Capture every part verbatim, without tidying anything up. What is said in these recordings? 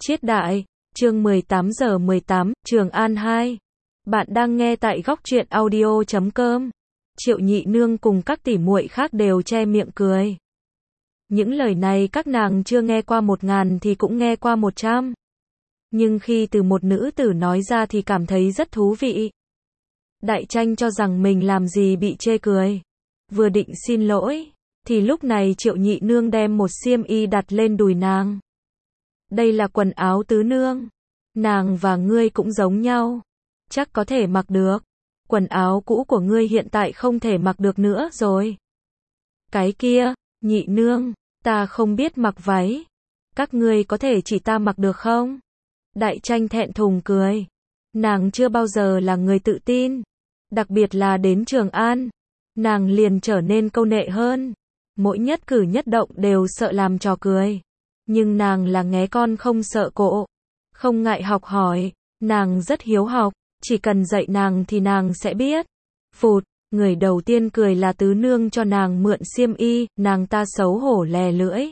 Chiết Đại, chương mười tám giờ mười tám, Trường An hai. Bạn đang nghe tại góc truyện audio chấm com. Triệu Nhị Nương cùng các tỷ muội khác đều che miệng cười. Những lời này các nàng chưa nghe qua một ngàn thì cũng nghe qua một trăm. Nhưng khi từ một nữ tử nói ra thì cảm thấy rất thú vị. Đại Tranh cho rằng mình làm gì bị chê cười. Vừa định xin lỗi, thì lúc này Triệu Nhị Nương đem một xiêm y đặt lên đùi nàng. Đây là quần áo tứ nương. Nàng và ngươi cũng giống nhau. Chắc có thể mặc được. Quần áo cũ của ngươi hiện tại không thể mặc được nữa rồi. Cái kia, Nhị Nương, ta không biết mặc váy. Các ngươi có thể chỉ ta mặc được không? Đại Tranh thẹn thùng cười. Nàng chưa bao giờ là người tự tin. Đặc biệt là đến Trường An. Nàng liền trở nên câu nệ hơn. Mỗi nhất cử nhất động đều sợ làm trò cười. Nhưng nàng là nghé con không sợ cộ. Không ngại học hỏi. Nàng rất hiếu học. Chỉ cần dạy nàng thì nàng sẽ biết. Phụt, người đầu tiên cười là tứ nương cho nàng mượn xiêm y. Nàng ta xấu hổ lè lưỡi.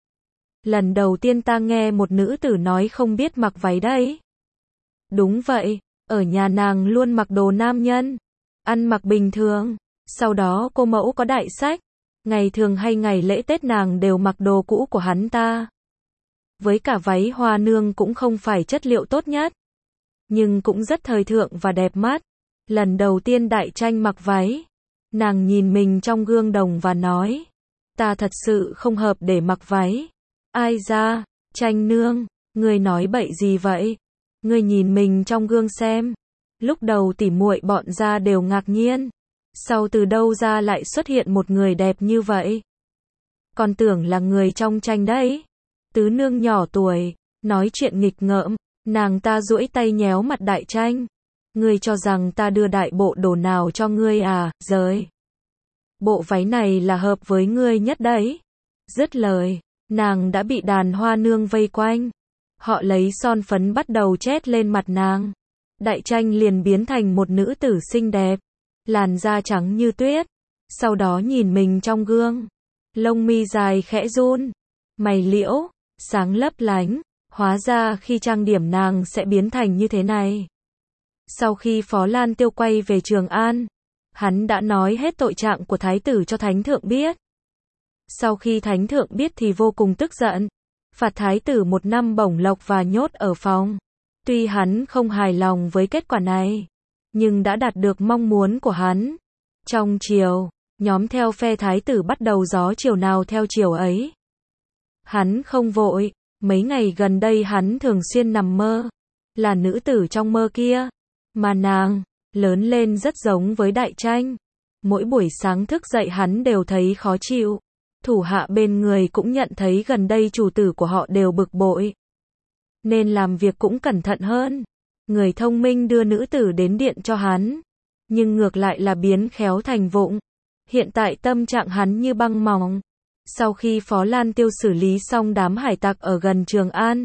Lần đầu tiên ta nghe một nữ tử nói không biết mặc váy đấy. Đúng vậy, ở nhà nàng luôn mặc đồ nam nhân. Ăn mặc bình thường. Sau đó cô mẫu có đại sách. Ngày thường hay ngày lễ Tết nàng đều mặc đồ cũ của hắn ta. Với cả váy hoa nương cũng không phải chất liệu tốt nhất. Nhưng cũng rất thời thượng và đẹp mắt. Lần đầu tiên Đại Tranh mặc váy. Nàng nhìn mình trong gương đồng và nói. Ta thật sự không hợp để mặc váy. Ai ra, Tranh nương, ngươi nói bậy gì vậy? Ngươi nhìn mình trong gương xem. Lúc đầu tỉ muội bọn ra đều ngạc nhiên. Sau từ đâu ra lại xuất hiện một người đẹp như vậy? Còn tưởng là người trong tranh đấy. Tứ nương nhỏ tuổi, nói chuyện nghịch ngợm, nàng ta duỗi tay nhéo mặt Đại Tranh. Ngươi cho rằng ta đưa đại bộ đồ nào cho ngươi à, rời. Bộ váy này là hợp với ngươi nhất đấy. Dứt lời, nàng đã bị đàn hoa nương vây quanh. Họ lấy son phấn bắt đầu chét lên mặt nàng. Đại Tranh liền biến thành một nữ tử xinh đẹp. Làn da trắng như tuyết. Sau đó nhìn mình trong gương. Lông mi dài khẽ run. Mày liễu, sáng lấp lánh. Hóa ra khi trang điểm nàng sẽ biến thành như thế này. Sau khi Phó Lan Tiêu quay về Trường An, hắn đã nói hết tội trạng của thái tử cho thánh thượng biết. Sau khi thánh thượng biết thì vô cùng tức giận. Phạt thái tử một năm bổng lộc và nhốt ở phòng. Tuy hắn không hài lòng với kết quả này, nhưng đã đạt được mong muốn của hắn. Trong triều, nhóm theo phe thái tử bắt đầu gió chiều nào theo chiều ấy. Hắn không vội, mấy ngày gần đây hắn thường xuyên nằm mơ. Là nữ tử trong mơ kia. Mà nàng, lớn lên rất giống với Đại Tranh. Mỗi buổi sáng thức dậy hắn đều thấy khó chịu. Thủ hạ bên người cũng nhận thấy gần đây chủ tử của họ đều bực bội. Nên làm việc cũng cẩn thận hơn. Người thông minh đưa nữ tử đến điện cho hắn. Nhưng ngược lại là biến khéo thành vụng. Hiện tại tâm trạng hắn như băng mỏng. Sau khi Phó Lan Tiêu xử lý xong đám hải tặc ở gần Trường An,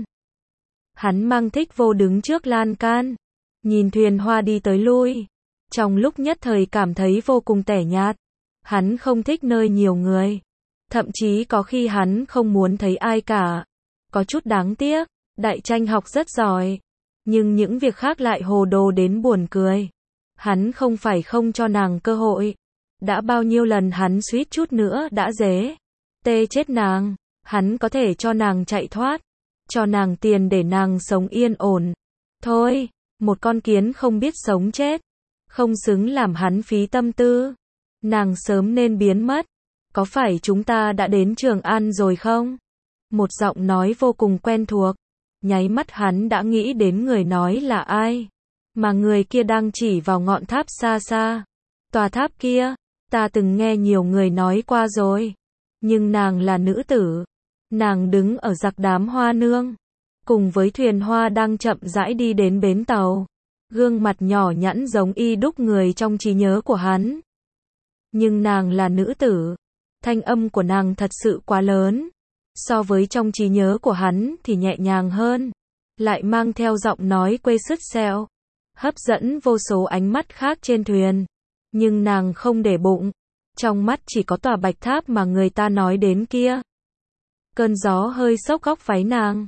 hắn mang Thích Vô đứng trước lan can. Nhìn thuyền hoa đi tới lui. Trong lúc nhất thời cảm thấy vô cùng tẻ nhạt. Hắn không thích nơi nhiều người. Thậm chí có khi hắn không muốn thấy ai cả. Có chút đáng tiếc. Đại Tranh học rất giỏi. Nhưng những việc khác lại hồ đồ đến buồn cười. Hắn không phải không cho nàng cơ hội. Đã bao nhiêu lần hắn suýt chút nữa đã dế. Tê chết nàng. Hắn có thể cho nàng chạy thoát. Cho nàng tiền để nàng sống yên ổn. Thôi, một con kiến không biết sống chết. Không xứng làm hắn phí tâm tư. Nàng sớm nên biến mất. Có phải chúng ta đã đến Trường An rồi không? Một giọng nói vô cùng quen thuộc. Nháy mắt hắn đã nghĩ đến người nói là ai. Mà người kia đang chỉ vào ngọn tháp xa xa. Tòa tháp kia, ta từng nghe nhiều người nói qua rồi. Nhưng nàng là nữ tử. Nàng đứng ở giặc đám hoa nương. Cùng với thuyền hoa đang chậm rãi đi đến bến tàu. Gương mặt nhỏ nhẵn giống y đúc người trong trí nhớ của hắn. Nhưng nàng là nữ tử. Thanh âm của nàng thật sự quá lớn. So với trong trí nhớ của hắn thì nhẹ nhàng hơn. Lại mang theo giọng nói quê sứt xẹo. Hấp dẫn vô số ánh mắt khác trên thuyền. Nhưng nàng không để bụng. Trong mắt chỉ có tòa bạch tháp mà người ta nói đến kia. Cơn gió hơi xốc góc váy nàng.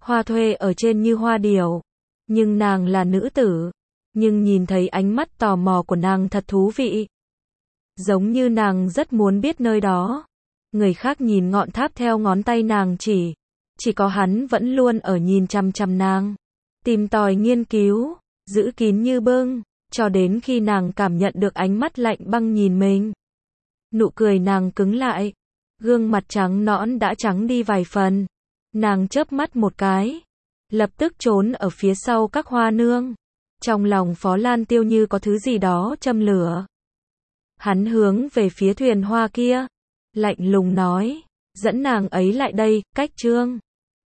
Hoa thuê ở trên như hoa điểu, nhưng nàng là nữ tử, nhưng nhìn thấy ánh mắt tò mò của nàng thật thú vị. Giống như nàng rất muốn biết nơi đó. Người khác nhìn ngọn tháp theo ngón tay nàng chỉ, chỉ có hắn vẫn luôn ở nhìn chằm chằm nàng, tìm tòi nghiên cứu, giữ kín như bưng, cho đến khi nàng cảm nhận được ánh mắt lạnh băng nhìn mình. Nụ cười nàng cứng lại, gương mặt trắng nõn đã trắng đi vài phần. Nàng chớp mắt một cái, lập tức trốn ở phía sau các hoa nương. Trong lòng Phó Lan Tiêu như có thứ gì đó châm lửa. Hắn hướng về phía thuyền hoa kia, lạnh lùng nói, dẫn nàng ấy lại đây, Cách Trương.